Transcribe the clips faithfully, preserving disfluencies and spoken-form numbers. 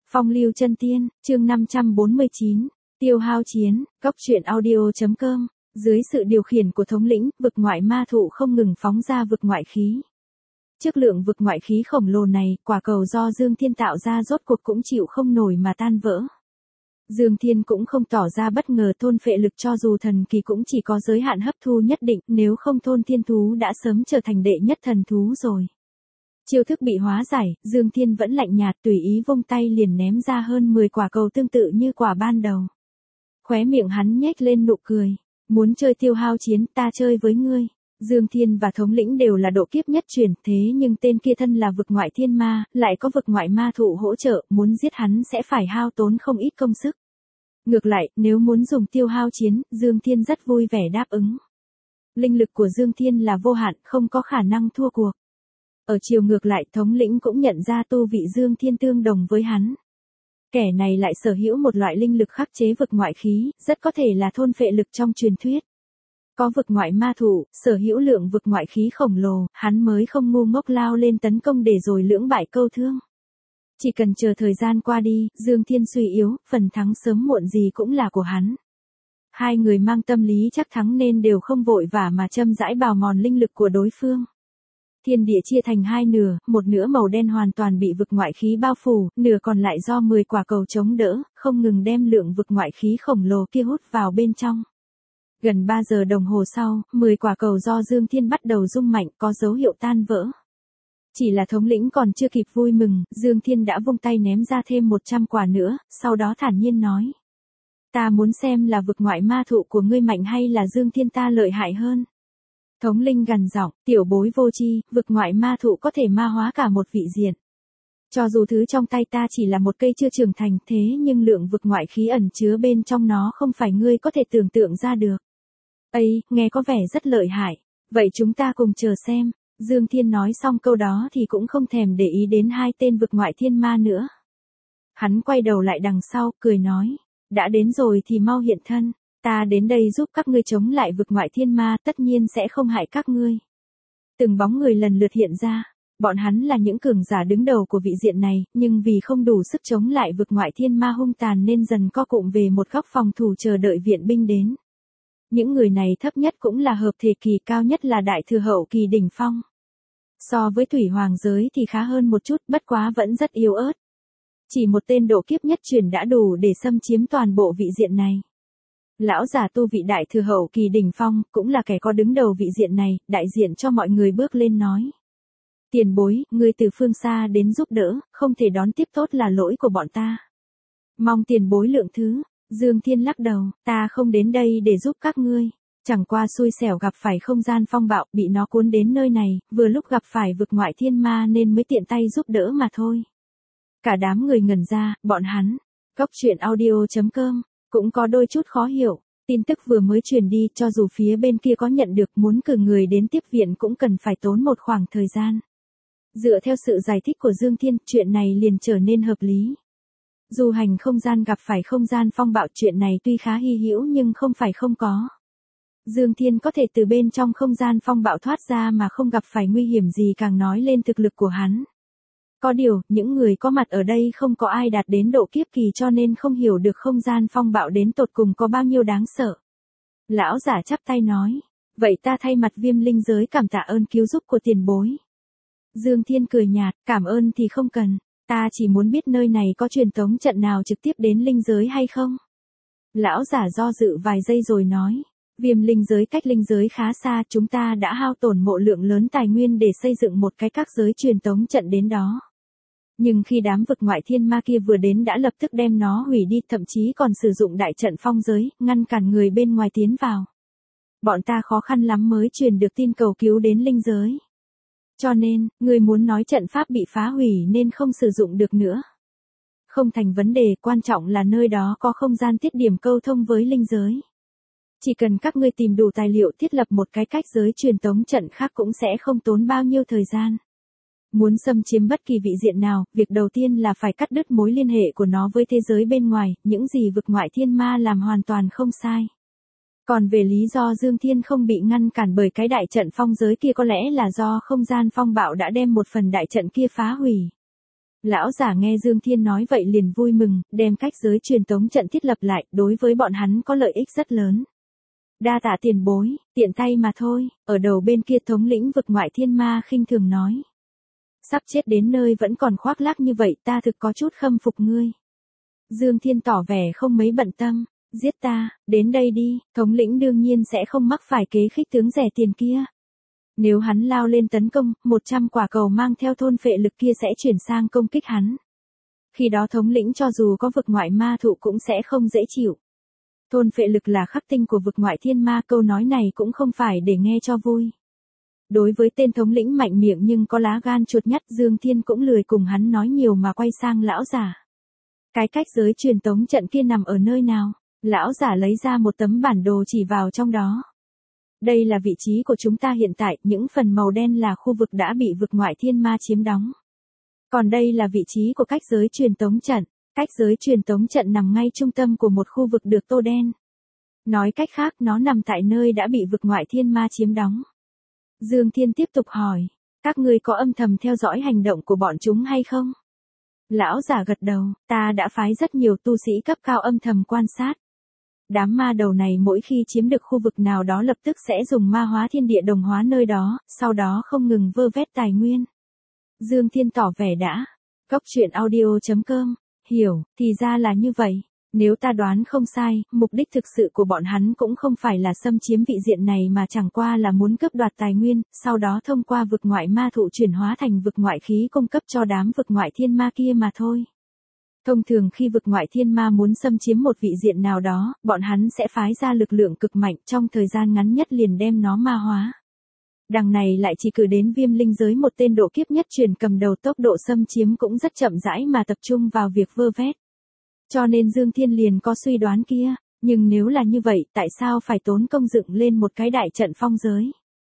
Phong lưu chân tiên, chương năm trăm bốn mươi chín, tiêu hao chiến, góc truyện audio.com, dưới sự điều khiển của thống lĩnh, vực ngoại ma thụ không ngừng phóng ra vực ngoại khí. Trước lượng vực ngoại khí khổng lồ này, quả cầu do Dương Thiên tạo ra rốt cuộc cũng chịu không nổi mà tan vỡ. Dương Thiên cũng không tỏ ra bất ngờ, thôn phệ lực cho dù thần kỳ cũng chỉ có giới hạn hấp thu nhất định, nếu không thôn thiên thú đã sớm trở thành đệ nhất thần thú rồi. Chiêu thức bị hóa giải, Dương Thiên vẫn lạnh nhạt tùy ý vung tay liền ném ra hơn mười quả cầu tương tự như quả ban đầu. Khóe miệng hắn nhếch lên nụ cười, muốn chơi tiêu hao chiến, ta chơi với ngươi. Dương Thiên và thống lĩnh đều là độ kiếp nhất truyền, thế nhưng tên kia thân là vực ngoại thiên ma, lại có vực ngoại ma thụ hỗ trợ, muốn giết hắn sẽ phải hao tốn không ít công sức. Ngược lại, nếu muốn dùng tiêu hao chiến, Dương Thiên rất vui vẻ đáp ứng. Linh lực của Dương Thiên là vô hạn, không có khả năng thua cuộc. Ở chiều ngược lại, thống lĩnh cũng nhận ra tu vị Dương Thiên tương đồng với hắn. Kẻ này lại sở hữu một loại linh lực khắc chế vực ngoại khí, rất có thể là thôn phệ lực trong truyền thuyết. Có vực ngoại ma thủ, sở hữu lượng vực ngoại khí khổng lồ, hắn mới không ngu ngốc lao lên tấn công để rồi lưỡng bại câu thương. Chỉ cần chờ thời gian qua đi, Dương Thiên suy yếu, phần thắng sớm muộn gì cũng là của hắn. Hai người mang tâm lý chắc thắng nên đều không vội vã mà châm rãi bào mòn linh lực của đối phương. Thiên địa chia thành hai nửa, một nửa màu đen hoàn toàn bị vực ngoại khí bao phủ, nửa còn lại do mười quả cầu chống đỡ, không ngừng đem lượng vực ngoại khí khổng lồ kia hút vào bên trong. Gần ba giờ đồng hồ sau, mười quả cầu do Dương Thiên bắt đầu rung mạnh, có dấu hiệu tan vỡ. Chỉ là thống lĩnh còn chưa kịp vui mừng, Dương Thiên đã vung tay ném ra thêm một trăm quả nữa, sau đó thản nhiên nói. Ta muốn xem là vực ngoại ma thụ của ngươi mạnh hay là Dương Thiên ta lợi hại hơn. Thống linh gằn giọng, tiểu bối vô tri, vực ngoại ma thụ có thể ma hóa cả một vị diện. Cho dù thứ trong tay ta chỉ là một cây chưa trưởng thành thế nhưng lượng vực ngoại khí ẩn chứa bên trong nó không phải ngươi có thể tưởng tượng ra được. Ây, nghe có vẻ rất lợi hại. Vậy chúng ta cùng chờ xem. Dương Thiên nói xong câu đó thì cũng không thèm để ý đến hai tên vực ngoại thiên ma nữa. Hắn quay đầu lại đằng sau, cười nói. Đã đến rồi thì mau hiện thân. Ta đến đây giúp các ngươi chống lại vực ngoại thiên ma, tất nhiên sẽ không hại các ngươi. Từng bóng người lần lượt hiện ra. Bọn hắn là những cường giả đứng đầu của vị diện này, nhưng vì không đủ sức chống lại vực ngoại thiên ma hung tàn nên dần co cụm về một góc phòng thủ chờ đợi viện binh đến. Những người này thấp nhất cũng là hợp thể kỳ, cao nhất là đại thừa hậu kỳ đỉnh phong. So với thủy hoàng giới thì khá hơn một chút, bất quá vẫn rất yếu ớt. Chỉ một tên độ kiếp nhất truyền đã đủ để xâm chiếm toàn bộ vị diện này. Lão giả tu vị đại thừa hậu kỳ đỉnh phong, cũng là kẻ có đứng đầu vị diện này, đại diện cho mọi người bước lên nói. Tiền bối, ngươi từ phương xa đến giúp đỡ, không thể đón tiếp tốt là lỗi của bọn ta. Mong tiền bối lượng thứ. Dương Thiên lắc đầu, ta không đến đây để giúp các ngươi. Chẳng qua xui xẻo gặp phải không gian phong bạo, bị nó cuốn đến nơi này, vừa lúc gặp phải vực ngoại thiên ma nên mới tiện tay giúp đỡ mà thôi. Cả đám người ngẩn ra, bọn hắn, góc truyện audio.com, cũng có đôi chút khó hiểu. Tin tức vừa mới truyền đi, cho dù phía bên kia có nhận được, muốn cử người đến tiếp viện cũng cần phải tốn một khoảng thời gian. Dựa theo sự giải thích của Dương Thiên, chuyện này liền trở nên hợp lý. Du hành không gian gặp phải không gian phong bạo, chuyện này tuy khá hy hữu nhưng không phải không có. Dương Thiên có thể từ bên trong không gian phong bạo thoát ra mà không gặp phải nguy hiểm gì càng nói lên thực lực của hắn. Có điều, những người có mặt ở đây không có ai đạt đến độ kiếp kỳ cho nên không hiểu được không gian phong bạo đến tột cùng có bao nhiêu đáng sợ. Lão giả chắp tay nói, vậy ta thay mặt Viêm linh giới cảm tạ ơn cứu giúp của tiền bối. Dương Thiên cười nhạt, cảm ơn thì không cần. Ta chỉ muốn biết nơi này có truyền tống trận nào trực tiếp đến linh giới hay không? Lão giả do dự vài giây rồi nói. Viêm linh giới cách linh giới khá xa, chúng ta đã hao tổn mộ lượng lớn tài nguyên để xây dựng một cái các giới truyền tống trận đến đó. Nhưng khi đám vực ngoại thiên ma kia vừa đến đã lập tức đem nó hủy đi, thậm chí còn sử dụng đại trận phong giới, ngăn cản người bên ngoài tiến vào. Bọn ta khó khăn lắm mới truyền được tin cầu cứu đến linh giới. Cho nên, người muốn nói trận pháp bị phá hủy nên không sử dụng được nữa. Không thành vấn đề, quan trọng là nơi đó có không gian tiết điểm câu thông với linh giới. Chỉ cần các ngươi tìm đủ tài liệu thiết lập một cái cách giới truyền tống trận khác cũng sẽ không tốn bao nhiêu thời gian. Muốn xâm chiếm bất kỳ vị diện nào, việc đầu tiên là phải cắt đứt mối liên hệ của nó với thế giới bên ngoài, những gì vực ngoại thiên ma làm hoàn toàn không sai. Còn về lý do Dương Thiên không bị ngăn cản bởi cái đại trận phong giới kia có lẽ là do không gian phong bạo đã đem một phần đại trận kia phá hủy. Lão giả nghe Dương Thiên nói vậy liền vui mừng, đem cách giới truyền tống trận thiết lập lại, đối với bọn hắn có lợi ích rất lớn. Đa tạ tiền bối, tiện tay mà thôi, ở đầu bên kia thống lĩnh vực ngoại thiên ma khinh thường nói. Sắp chết đến nơi vẫn còn khoác lác như vậy, ta thực có chút khâm phục ngươi. Dương Thiên tỏ vẻ không mấy bận tâm, giết ta, đến đây đi, thống lĩnh đương nhiên sẽ không mắc phải kế khích tướng rẻ tiền kia. Nếu hắn lao lên tấn công, một trăm quả cầu mang theo thôn phệ lực kia sẽ chuyển sang công kích hắn. Khi đó thống lĩnh cho dù có vực ngoại ma thụ cũng sẽ không dễ chịu. Thôn phệ lực là khắc tinh của vực ngoại thiên ma, câu nói này cũng không phải để nghe cho vui. Đối với tên thống lĩnh mạnh miệng nhưng có lá gan chuột nhắt, Dương Thiên cũng lười cùng hắn nói nhiều mà quay sang lão giả. Cái cách giới truyền tống trận kia nằm ở nơi nào? Lão giả lấy ra một tấm bản đồ chỉ vào trong đó. Đây là vị trí của chúng ta hiện tại, những phần màu đen là khu vực đã bị vực ngoại thiên ma chiếm đóng. Còn đây là vị trí của cách giới truyền tống trận. Cách giới truyền tống trận nằm ngay trung tâm của một khu vực được tô đen. Nói cách khác nó nằm tại nơi đã bị vực ngoại thiên ma chiếm đóng. Dương Thiên tiếp tục hỏi, các ngươi có âm thầm theo dõi hành động của bọn chúng hay không? Lão giả gật đầu, ta đã phái rất nhiều tu sĩ cấp cao âm thầm quan sát. Đám ma đầu này mỗi khi chiếm được khu vực nào đó lập tức sẽ dùng ma hóa thiên địa đồng hóa nơi đó, sau đó không ngừng vơ vét tài nguyên. Dương Thiên tỏ vẻ đã. Cốc truyện audio chấm com, hiểu, thì ra là như vậy. Nếu ta đoán không sai, mục đích thực sự của bọn hắn cũng không phải là xâm chiếm vị diện này mà chẳng qua là muốn cướp đoạt tài nguyên, sau đó thông qua vực ngoại ma thụ chuyển hóa thành vực ngoại khí cung cấp cho đám vực ngoại thiên ma kia mà thôi. Thông thường khi vực ngoại thiên ma muốn xâm chiếm một vị diện nào đó, bọn hắn sẽ phái ra lực lượng cực mạnh trong thời gian ngắn nhất liền đem nó ma hóa. Đằng này lại chỉ cử đến Viêm Linh giới một tên độ kiếp nhất truyền cầm đầu, tốc độ xâm chiếm cũng rất chậm rãi mà tập trung vào việc vơ vét. Cho nên Dương Thiên liền có suy đoán kia, nhưng nếu là như vậy tại sao phải tốn công dựng lên một cái đại trận phong giới?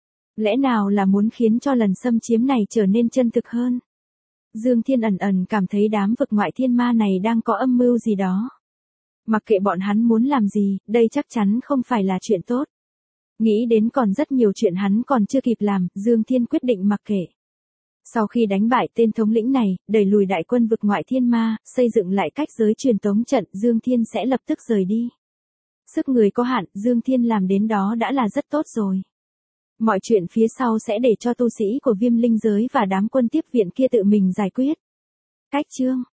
Lẽ nào là muốn khiến cho lần xâm chiếm này trở nên chân thực hơn? Dương Thiên ẩn ẩn cảm thấy đám vực ngoại thiên ma này đang có âm mưu gì đó. Mặc kệ bọn hắn muốn làm gì, đây chắc chắn không phải là chuyện tốt. Nghĩ đến còn rất nhiều chuyện hắn còn chưa kịp làm, Dương Thiên quyết định mặc kệ. Sau khi đánh bại tên thống lĩnh này, đẩy lùi đại quân vực ngoại thiên ma, xây dựng lại cách giới truyền tống trận, Dương Thiên sẽ lập tức rời đi. Sức người có hạn, Dương Thiên làm đến đó đã là rất tốt rồi. Mọi chuyện phía sau sẽ để cho tu sĩ của Viêm Linh giới và đám quân tiếp viện kia tự mình giải quyết. Cách chương